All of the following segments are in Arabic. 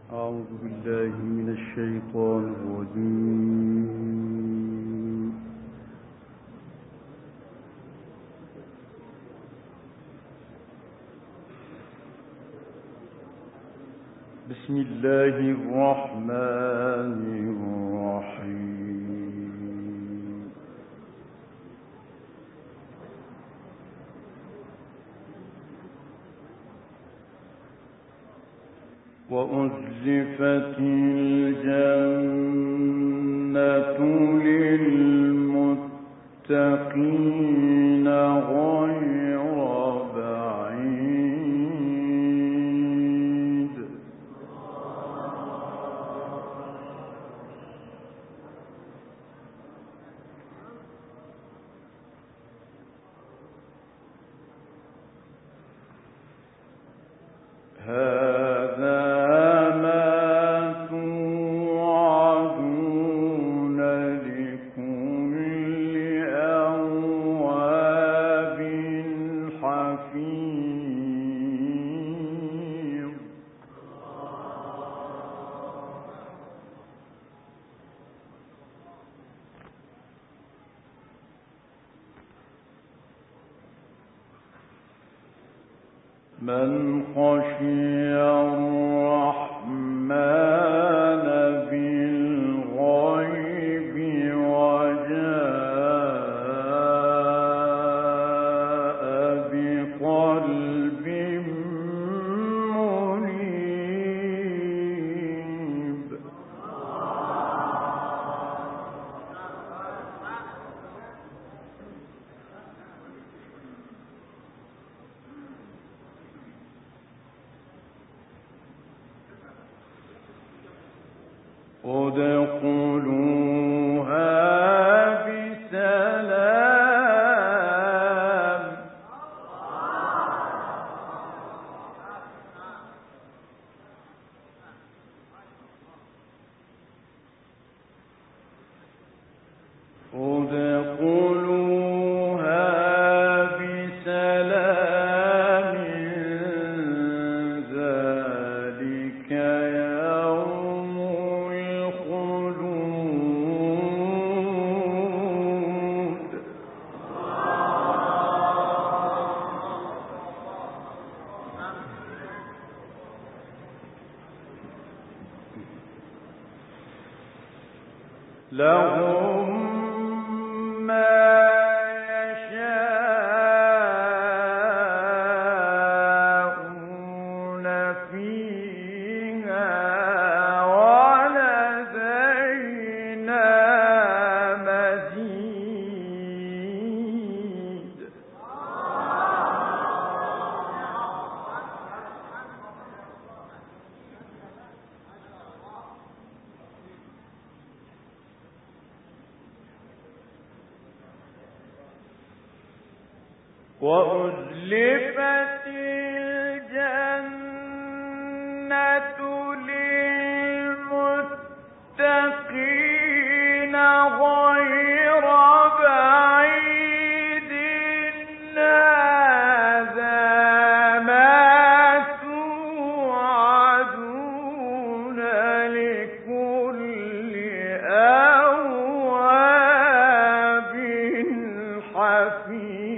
أعوذ بالله من الشيطان الرجيم. بسم الله الرحمن الرحيم. وأزلفت الجنة للمتقين غير بعيد. هذا من خشي الرحمن بالغيب وجاء بقلب منيب. ادخلوها بسلام. ادخلوها بسلام. ذلك يوم الخلود. لهم ما يشاءون فيها ولدينا مزيد. وأزلفت الجنة للمتقين غير بعيد. هذا ما توعدون لكل أواب حفيظ.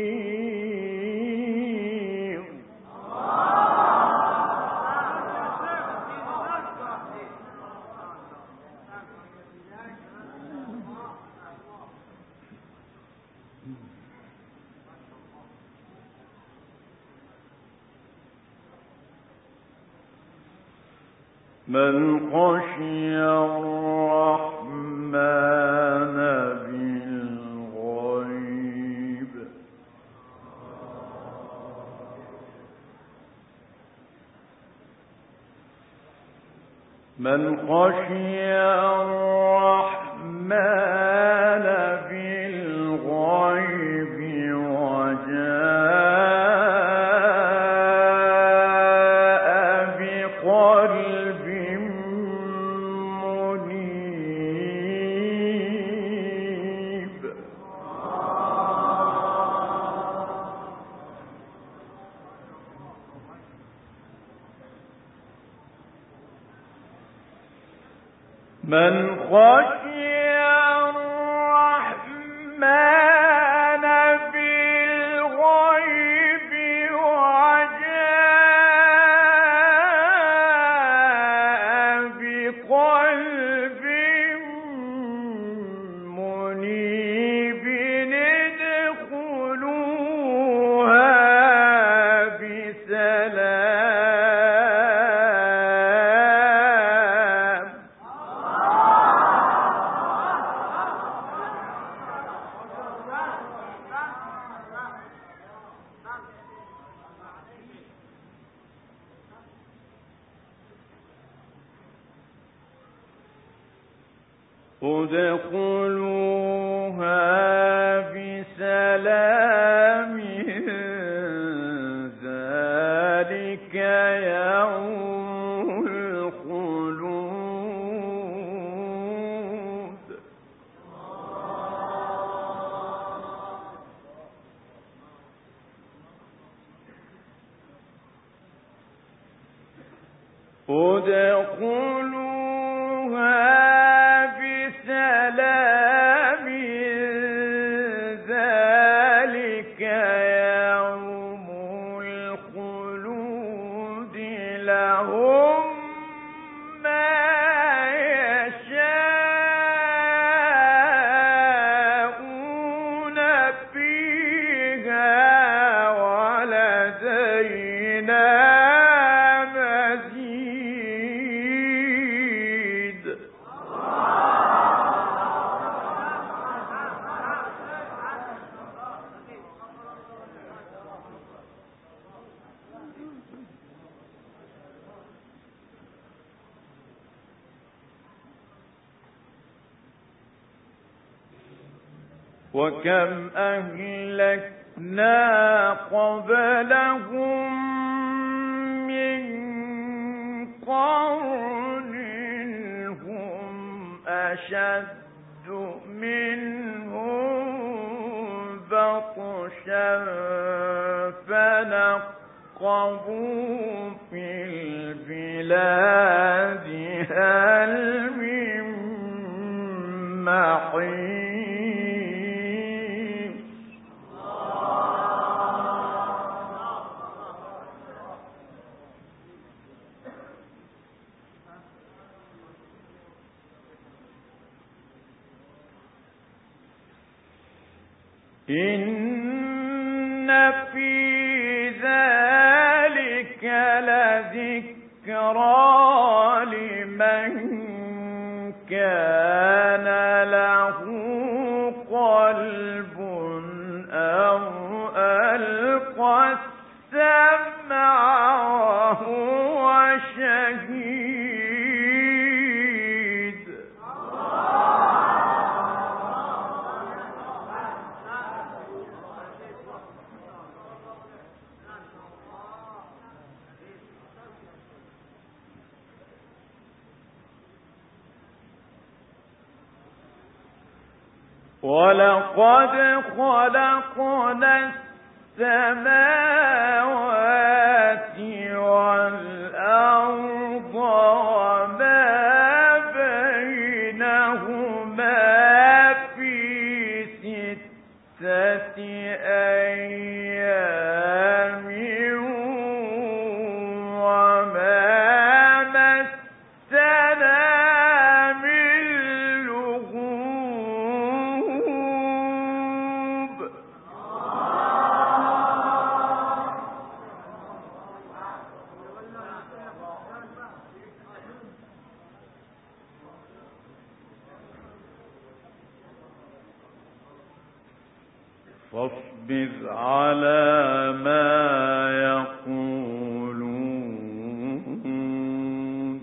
من خشي الرحمن بالغيب. من خشي الرحمن بالغيب وجاء بقلب منيب. من خشي الرحمن بالغيب وجاء بقلب منيب ادخلوها بسلام. ادخلوها بسلام ذلك يوم الخلود. ادخلوها بسلام ذلك يوم الخلود لهم ما يشاءون فيها ولدينا مزيد. وكم أهلكنا قبلهم من قرن هم أشد منهم بطشا فنقبوا في البلاد هل من محيص. إن في ذلك لذكرى لمن كان له قلب أو ألقى السمع وهو شهيد. ولقد خلقنا السماوات والأرض وما بينهما في 6 أيام وما مسنا من لغوب. فاصبر على ما يقولون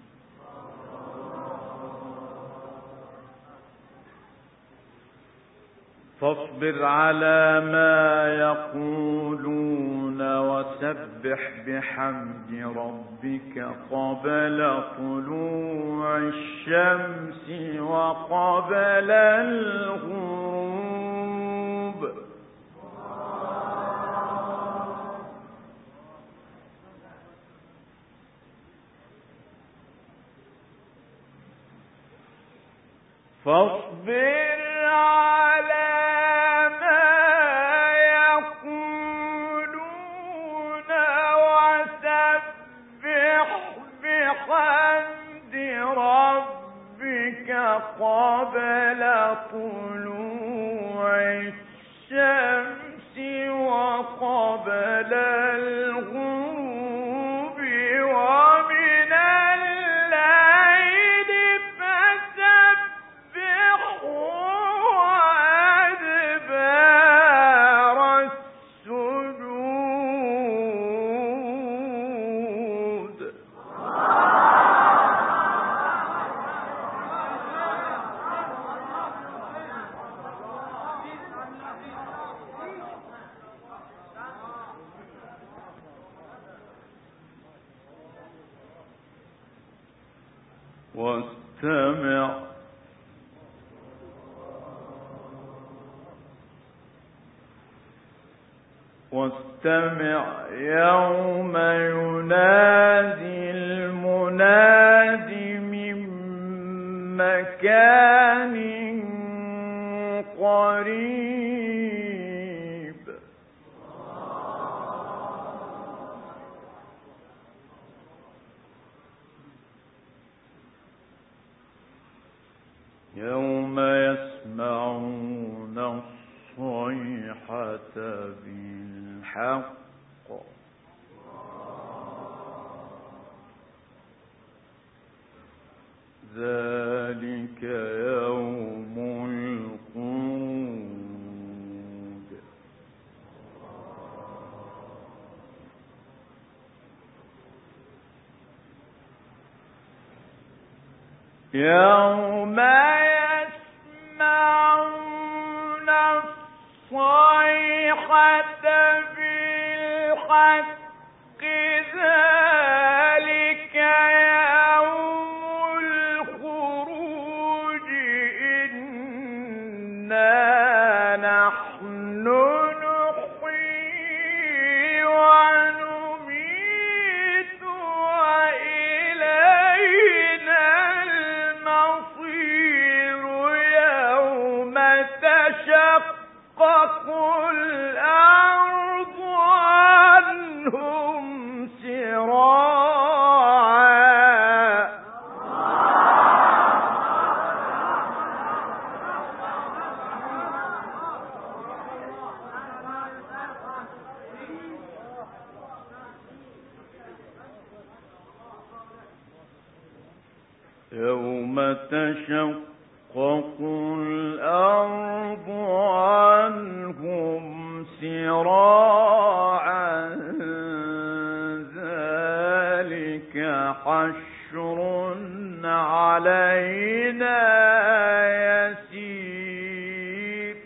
فاصبر على ما يقولون وسبح بحمد ربك قبل طلوع الشمس وقبل الغروب. فاصبر على ما يقولون وسبح بحمد ربك قبل طلوع الشمس وقبل الغروب ومن الليل فسبحه وأدبار السجود. واستمع يوم ينادي المناد من مكان قريب. يوم يسمعون الصيحة بالحق ذلك يوم الخروج. يوم يسمعون الصيحة بالحق ذلك يوم الخروج. إنا نحن نحيي ونميت وإلينا المصير. يوم تشقق الأرض عنهم سراعا. يوم تشقق الأرض عنهم سراعا ذلك حشر علينا يسير.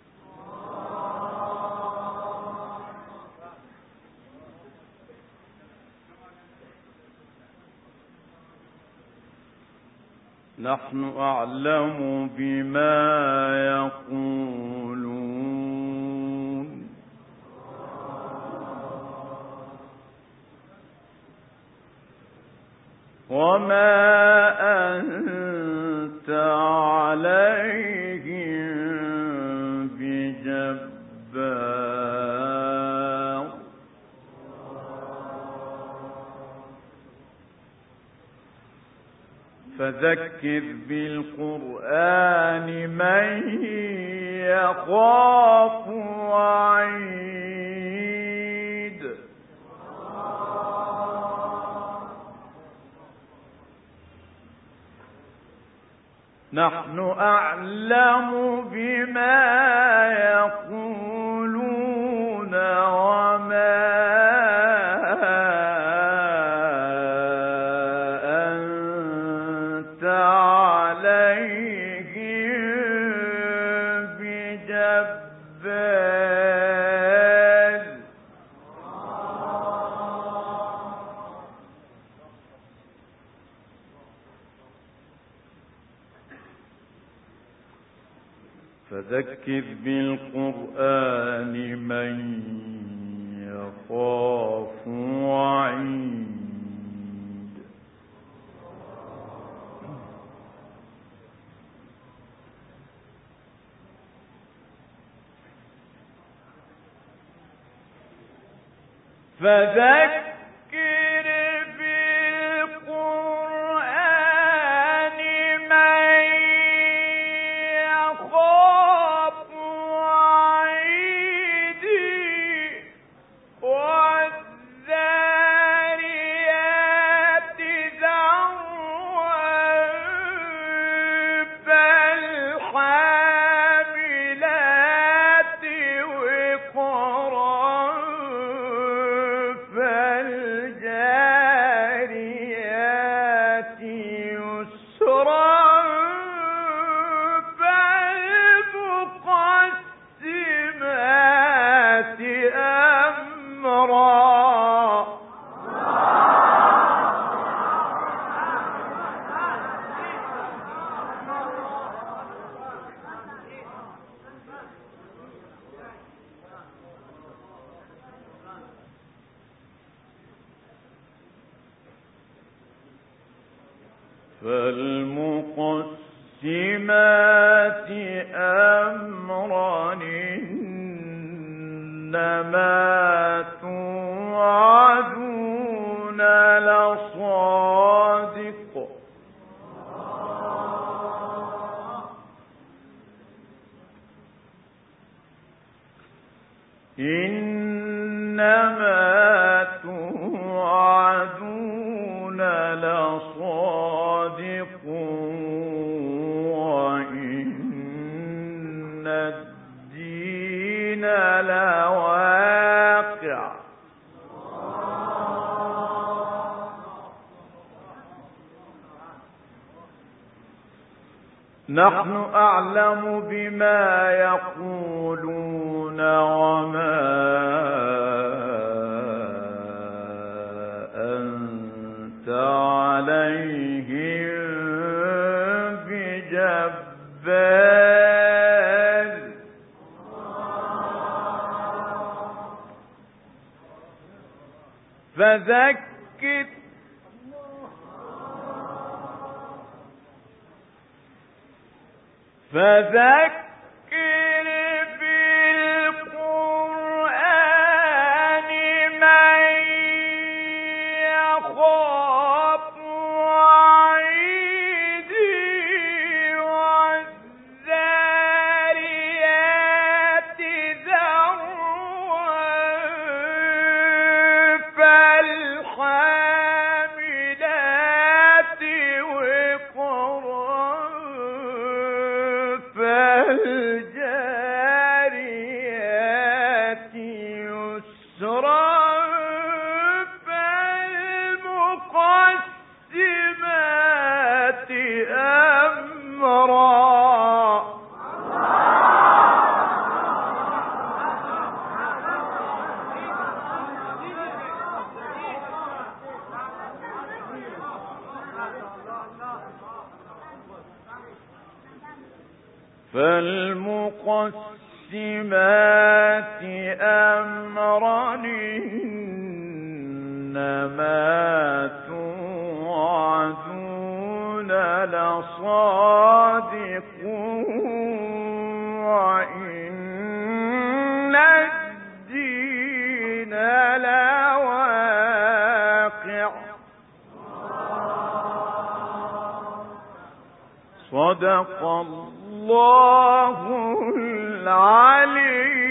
نحن أعلم بما يقولون وما أنت عليهم بجبار. فذكر بالقرآن من يخاف وعيد. نحن أعلم بما يقولون وما أنت عليهم بجبار. فذكر بالقرآن من يخاف وعيد. فذكر بالقرآن من يخاف وعيدي والذاريات ذروا فالحاملات وقرا فالجاريات يسرا فالمقسمات أمرا. فالمقسمات أمرا إنما توعدون لصادق. إنما توعدون لصادق وإن الدين لواقع. نحن أعلم بما يقولون وما أنت عليهم بجبار. فذكر بالقرآن من يخاف وعيدي والذاريات ذروا فالحاملات وقرا فالجاريات يسرا فالمقسمات أمرا. فالمقسمات أمرا إنما توعدون لصادق وإن الدين لواقع. صدق الله العلي